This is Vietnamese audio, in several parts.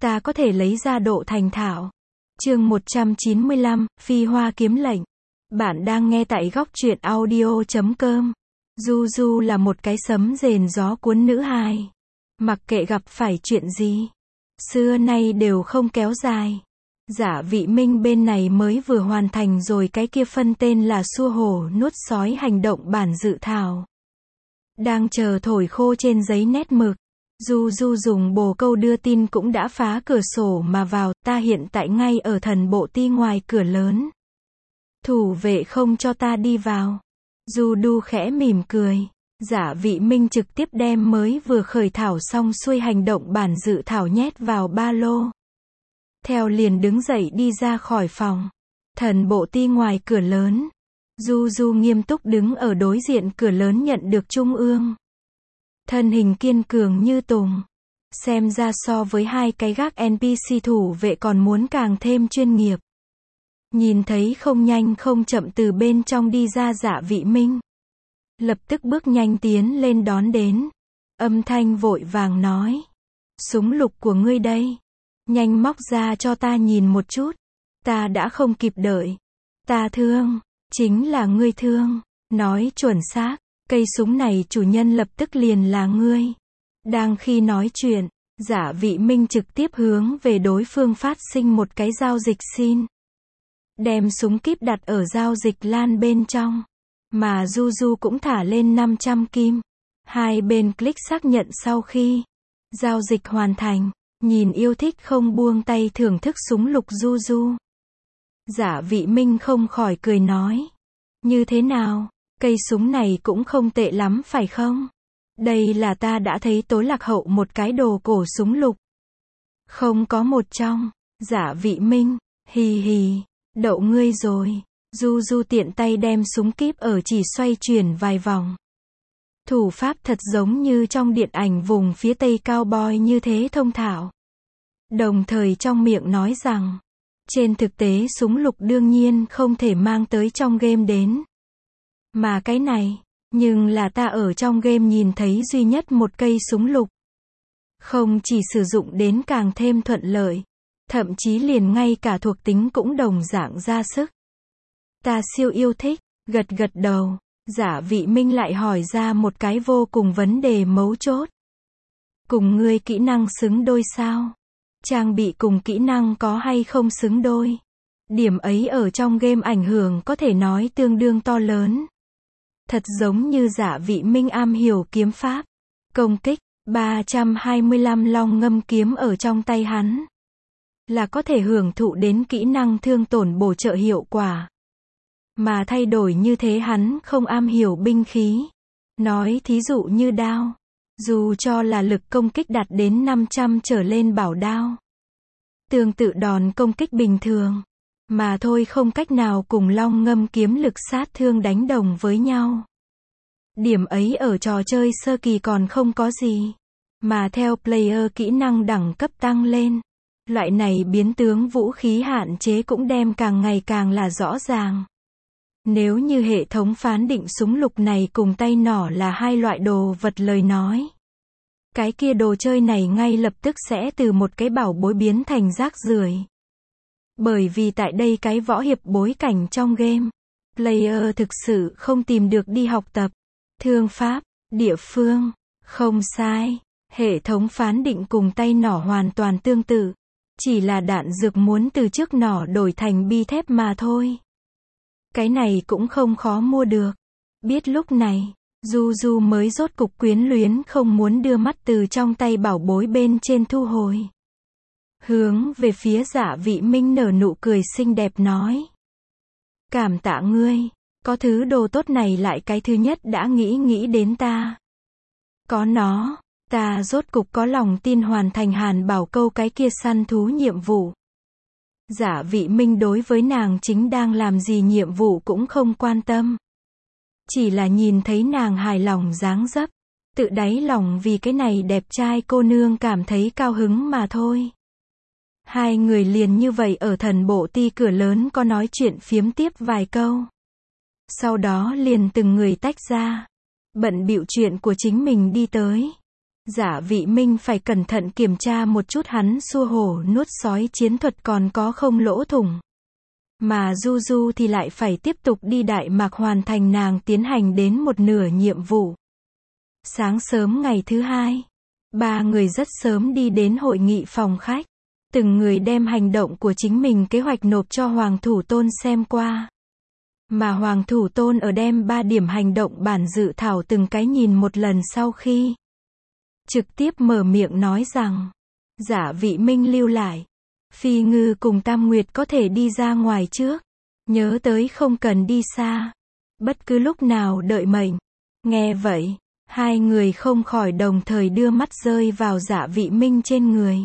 ta có thể lấy ra độ thành thạo. Chương 195, Phi Hoa Kiếm Lệnh. Bạn đang nghe tại góc truyện audio.com. Du là một cái sấm rền gió cuốn nữ hài. Mặc kệ gặp phải chuyện gì, xưa nay đều không kéo dài. Giả Vị Minh bên này mới vừa hoàn thành rồi cái kia phân tên là xua hổ nuốt sói hành động bản dự thảo. Đang chờ thổi khô trên giấy nét mực. Du dùng bồ câu đưa tin cũng đã phá cửa sổ mà vào, ta hiện tại ngay ở thần bộ ti ngoài cửa lớn. Thủ vệ không cho ta đi vào. Du đu khẽ mỉm cười. Giả Vị Minh trực tiếp đem mới vừa khởi thảo xong xuôi hành động bản dự thảo nhét vào ba lô. Theo liền đứng dậy đi ra khỏi phòng. Thần bộ ti ngoài cửa lớn. Du nghiêm túc đứng ở đối diện cửa lớn nhận được trung ương. Thân hình kiên cường như tùng. Xem ra so với hai cái gác NPC thủ vệ còn muốn càng thêm chuyên nghiệp. Nhìn thấy không nhanh không chậm từ bên trong đi ra Giả Vị Minh. Lập tức bước nhanh tiến lên đón đến. Âm thanh vội vàng nói. Súng lục của ngươi đây. Nhanh móc ra cho ta nhìn một chút. Ta đã không kịp đợi. Ta thương. Chính là ngươi thương. Nói chuẩn xác. Cây súng này chủ nhân lập tức liền là ngươi. Đang khi nói chuyện, Giả Vị Minh trực tiếp hướng về đối phương phát sinh một cái giao dịch xin. Đem súng kíp đặt ở giao dịch lan bên trong. Mà Du cũng thả lên 500 kim. Hai bên click xác nhận sau khi giao dịch hoàn thành. Nhìn yêu thích không buông tay thưởng thức súng lục Du. Giả Vị Minh không khỏi cười nói. Như thế nào? Cây súng này cũng không tệ lắm phải không? Đây là ta đã thấy tối lạc hậu một cái đồ cổ súng lục. Không có một trong. Giả Vị Minh. Hì. Đậu ngươi rồi. Du tiện tay đem súng kíp ở chỉ xoay chuyển vài vòng. Thủ pháp thật giống như trong điện ảnh vùng phía tây cowboy như thế thông thạo. Đồng thời trong miệng nói rằng, trên thực tế súng lục đương nhiên không thể mang tới trong game đến. Mà cái này, nhưng là ta ở trong game nhìn thấy duy nhất một cây súng lục. Không chỉ sử dụng đến càng thêm thuận lợi, thậm chí liền ngay cả thuộc tính cũng đồng dạng ra sức. Ta siêu yêu thích, gật đầu. Giả Vị Minh lại hỏi ra một cái vô cùng vấn đề mấu chốt. Cùng ngươi kỹ năng xứng đôi sao? Trang bị cùng kỹ năng có hay không xứng đôi? Điểm ấy ở trong game ảnh hưởng có thể nói tương đương to lớn. Thật giống như Giả Vị Minh am hiểu kiếm pháp. Công kích, 325 long ngâm kiếm ở trong tay hắn. Là có thể hưởng thụ đến kỹ năng thương tổn bổ trợ hiệu quả. Mà thay đổi như thế hắn không am hiểu binh khí. Nói thí dụ như đao. Dù cho là lực công kích đạt đến 500 trở lên bảo đao. Tương tự đòn công kích bình thường. Mà thôi không cách nào cùng long ngâm kiếm lực sát thương đánh đồng với nhau. Điểm ấy ở trò chơi sơ kỳ còn không có gì. Mà theo player kỹ năng đẳng cấp tăng lên. Loại này biến tướng vũ khí hạn chế cũng đem càng ngày càng là rõ ràng. Nếu như hệ thống phán định súng lục này cùng tay nỏ là hai loại đồ vật lời nói. Cái kia đồ chơi này ngay lập tức sẽ từ một cái bảo bối biến thành rác rưởi. Bởi vì tại đây cái võ hiệp bối cảnh trong game, player thực sự không tìm được đi học tập, thương pháp, địa phương, không sai. Hệ thống phán định cùng tay nỏ hoàn toàn tương tự. Chỉ là đạn dược muốn từ chiếc nỏ đổi thành bi thép mà thôi. Cái này cũng không khó mua được. Biết lúc này, Du mới rốt cục quyến luyến không muốn đưa mắt từ trong tay bảo bối bên trên thu hồi. Hướng về phía Giả Vị Minh nở nụ cười xinh đẹp nói. Cảm tạ ngươi, có thứ đồ tốt này lại cái thứ nhất đã nghĩ đến ta. Có nó, ta rốt cục có lòng tin hoàn thành Hàn Bảo Câu cái kia săn thú nhiệm vụ. Giả Vị Minh đối với nàng chính đang làm gì nhiệm vụ cũng không quan tâm. Chỉ là nhìn thấy nàng hài lòng dáng dấp. Tự đáy lòng vì cái này đẹp trai cô nương cảm thấy cao hứng mà thôi. Hai người liền như vậy ở thần bộ ti cửa lớn có nói chuyện phiếm tiếp vài câu. Sau đó liền từng người tách ra. Bận bịu chuyện của chính mình đi tới. Giả Vị Minh phải cẩn thận kiểm tra một chút hắn xua hổ nuốt sói chiến thuật còn có không lỗ thủng. Mà Du Du thì lại phải tiếp tục đi Đại Mạc hoàn thành nàng tiến hành đến một nửa nhiệm vụ. Sáng sớm ngày thứ hai, ba người rất sớm đi đến hội nghị phòng khách. Từng người đem hành động của chính mình kế hoạch nộp cho Hoàng Thủ Tôn xem qua. Mà Hoàng Thủ Tôn ở đem 3 điểm hành động bản dự thảo từng cái nhìn một lần sau khi trực tiếp mở miệng nói rằng, Giả Vị Minh lưu lại. Phi Ngư cùng Tam Nguyệt có thể đi ra ngoài trước. Nhớ tới không cần đi xa. Bất cứ lúc nào đợi mệnh. Nghe vậy, hai người không khỏi đồng thời đưa mắt rơi vào Giả Vị Minh trên người.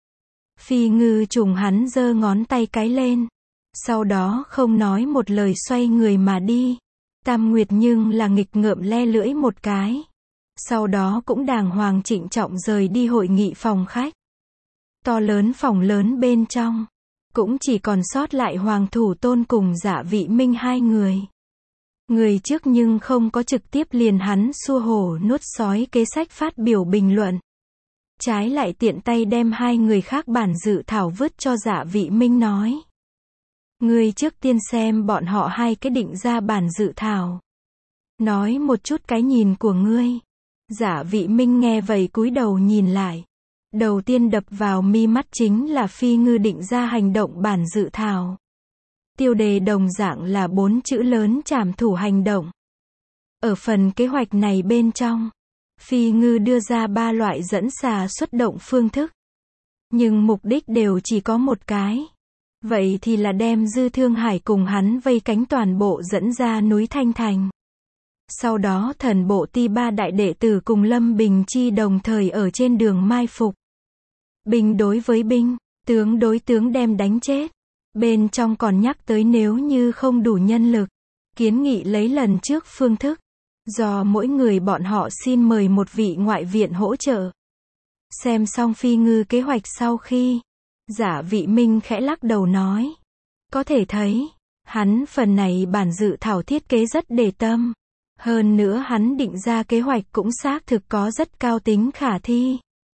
Phi Ngư trùng hắn giơ ngón tay cái lên. Sau đó không nói một lời xoay người mà đi. Tam Nguyệt nhưng là nghịch ngợm le lưỡi một cái. Sau đó cũng đàng hoàng trịnh trọng rời đi hội nghị phòng khách. To lớn phòng lớn bên trong. Cũng chỉ còn sót lại Hoàng Thủ Tôn cùng Giả Vị Minh hai người. Người trước nhưng không có trực tiếp liền hắn xua hổ nuốt sói kế sách phát biểu bình luận. Trái lại tiện tay đem hai người khác bản dự thảo vứt cho Giả Vị Minh nói. Ngươi trước tiên xem bọn họ hai cái định ra bản dự thảo. Nói một chút cái nhìn của ngươi. Giả Vị Minh nghe vậy cúi đầu nhìn lại. Đầu tiên đập vào mi mắt chính là Phi Ngư định ra hành động bản dự thảo. Tiêu đề đồng dạng là 4 chữ lớn trảm thủ hành động. Ở phần kế hoạch này bên trong, Phi Ngư đưa ra 3 loại dẫn xà xuất động phương thức. Nhưng mục đích đều chỉ có một cái. Vậy thì là đem Dư Thương Hải cùng hắn vây cánh toàn bộ dẫn ra núi Thanh Thành. Sau đó thần bộ ti 3 đại đệ tử cùng Lâm Bình Chi đồng thời ở trên đường mai phục. Binh đối với binh, tướng đối tướng đem đánh chết. Bên trong còn nhắc tới nếu như không đủ nhân lực, kiến nghị lấy lần trước phương thức. Do mỗi người bọn họ xin mời một vị ngoại viện hỗ trợ. Xem xong Phi Ngư kế hoạch sau khi, Giả Vị Minh khẽ lắc đầu nói. Có thể thấy, hắn phần này bản dự thảo thiết kế rất để tâm. Hơn nữa hắn định ra kế hoạch cũng xác thực có rất cao tính khả thi.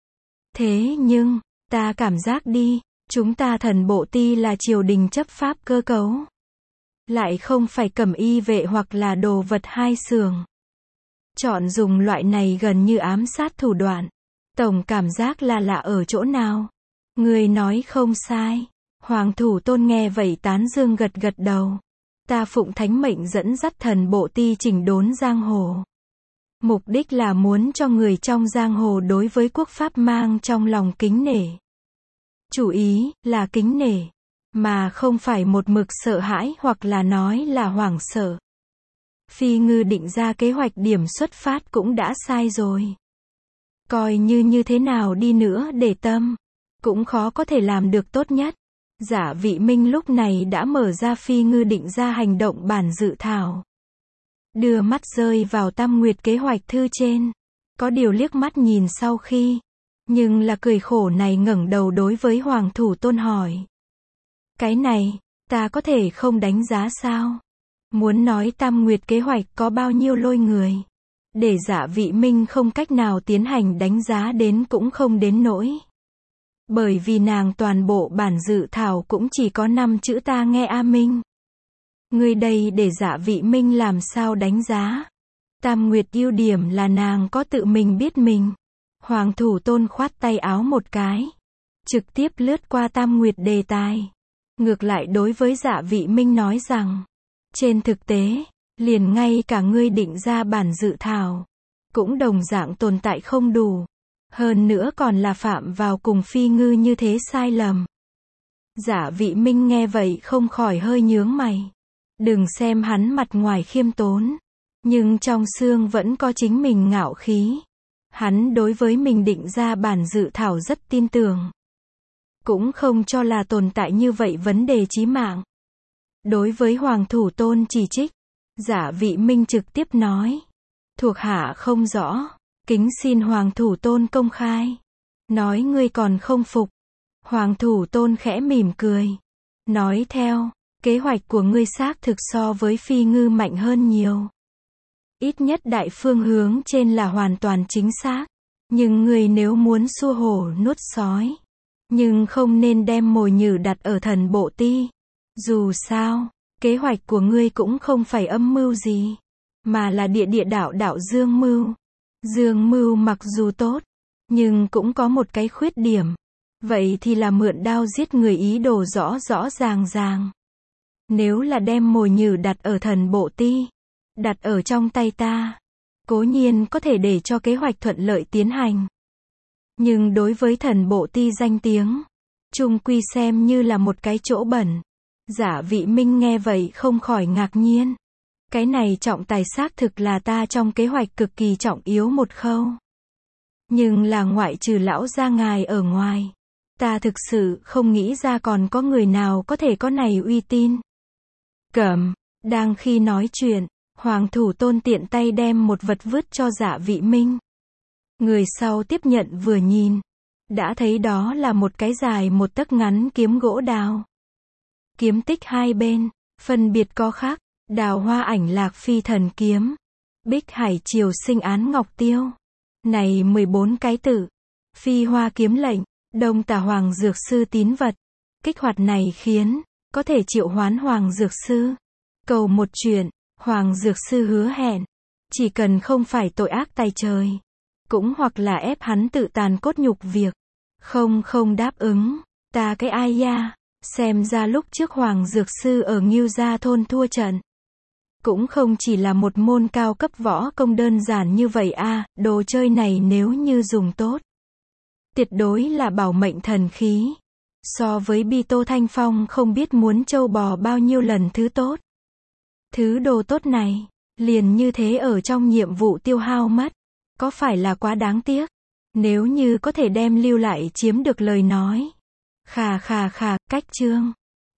Thế nhưng, ta cảm giác đi, chúng ta thần bộ ti là triều đình chấp pháp cơ cấu. Lại không phải cẩm y vệ hoặc là đồ vật hai xưởng. Chọn dùng loại này gần như ám sát thủ đoạn. Tổng cảm giác là lạ ở chỗ nào. Người nói không sai. Hoàng Thủ Tôn nghe vậy tán dương gật gật đầu. Ta phụng thánh mệnh dẫn dắt thần bộ ti chỉnh đốn giang hồ. Mục đích là muốn cho người trong giang hồ đối với quốc pháp mang trong lòng kính nể. Chủ ý là kính nể, mà không phải một mực sợ hãi hoặc là nói là hoảng sợ. Phi Ngư định ra kế hoạch điểm xuất phát cũng đã sai rồi. Coi như thế nào đi nữa để tâm, cũng khó có thể làm được tốt nhất. Giả Vị Minh lúc này đã mở ra Phi Ngư định ra hành động bản dự thảo. Đưa mắt rơi vào Tam Nguyệt kế hoạch thư trên. Có điều liếc mắt nhìn sau khi. Nhưng là cười khổ này ngẩng đầu đối với Hoàng Thủ Tôn hỏi. Cái này, ta có thể không đánh giá sao? Muốn nói Tam Nguyệt kế hoạch có bao nhiêu lôi người. Để Giả Vị Minh không cách nào tiến hành đánh giá đến cũng không đến nỗi. Bởi vì nàng toàn bộ bản dự thảo cũng chỉ có 5 chữ ta nghe a Minh. Người đây để Giả Vị Minh làm sao đánh giá. Tam Nguyệt ưu điểm là nàng có tự mình biết mình. Hoàng Thủ Tôn khoát tay áo một cái. Trực tiếp lướt qua Tam Nguyệt đề tài. Ngược lại đối với Giả Vị Minh nói rằng. Trên thực tế, liền ngay cả ngươi định ra bản dự thảo. Cũng đồng dạng tồn tại không đủ. Hơn nữa còn là phạm vào cùng Phi Ngư như thế sai lầm. Giả Vị Minh nghe vậy không khỏi hơi nhướng mày. Đừng xem hắn mặt ngoài khiêm tốn. Nhưng trong xương vẫn có chính mình ngạo khí. Hắn đối với mình định ra bản dự thảo rất tin tưởng. Cũng không cho là tồn tại như vậy vấn đề chí mạng. Đối với Hoàng Thủ Tôn chỉ trích, Giả Vị Minh trực tiếp nói. Thuộc hạ không rõ. Kính xin Hoàng Thủ Tôn công khai. Nói ngươi còn không phục. Hoàng Thủ Tôn khẽ mỉm cười. Nói theo, kế hoạch của ngươi xác thực so với Phi Ngư mạnh hơn nhiều. Ít nhất đại phương hướng trên là hoàn toàn chính xác. Nhưng người nếu muốn xua hổ nuốt sói, nhưng không nên đem mồi nhử đặt ở thần bộ ti. Dù sao, kế hoạch của ngươi cũng không phải âm mưu gì, mà là địa địa đạo đạo dương mưu. Dương mưu mặc dù tốt, nhưng cũng có một cái khuyết điểm. Vậy thì là mượn đao giết người ý đồ rõ rõ ràng ràng. Nếu là đem mồi nhử đặt ở thần bộ ti, đặt ở trong tay ta, cố nhiên có thể để cho kế hoạch thuận lợi tiến hành. Nhưng đối với thần bộ ti danh tiếng, chung quy xem như là một cái chỗ bẩn. Giả Vị Minh nghe vậy không khỏi ngạc nhiên. Cái này trọng tài xác thực là ta trong kế hoạch cực kỳ trọng yếu một khâu. Nhưng là ngoại trừ lão gia ngài ở ngoài, ta thực sự không nghĩ ra còn có người nào có thể có này uy tín. Cẩm, đang khi nói chuyện, Hoàng Thủ Tôn tiện tay đem một vật vứt cho Giả Vị Minh. Người sau tiếp nhận vừa nhìn, đã thấy đó là một cái dài 1 tấc ngắn kiếm gỗ đào. Kiếm tích hai bên, phân biệt có khắc, Đào Hoa Ảnh Lạc Phi Thần Kiếm, Bích Hải Triều Sinh Án Ngọc Tiêu. Này 14 cái tự, Phi Hoa Kiếm Lệnh, Đông Tà Hoàng Dược Sư tín vật. Kích hoạt này khiến, có thể triệu hoán Hoàng Dược Sư. Cầu một chuyện, Hoàng Dược Sư hứa hẹn, chỉ cần không phải tội ác tày trời, cũng hoặc là ép hắn tự tàn cốt nhục việc. Không đáp ứng, ta cái ai ya, xem ra lúc trước Hoàng Dược Sư ở Ngưu Gia Thôn thua trận. Cũng không chỉ là một môn cao cấp võ công đơn giản như vậy a, đồ chơi này nếu như dùng tốt, tuyệt đối là bảo mệnh thần khí. So với Bi Tô Thanh Phong không biết muốn trâu bò bao nhiêu lần thứ tốt. Thứ đồ tốt này, liền như thế ở trong nhiệm vụ tiêu hao mất, có phải là quá đáng tiếc? Nếu như có thể đem lưu lại chiếm được lời nói. Khà, cách chương.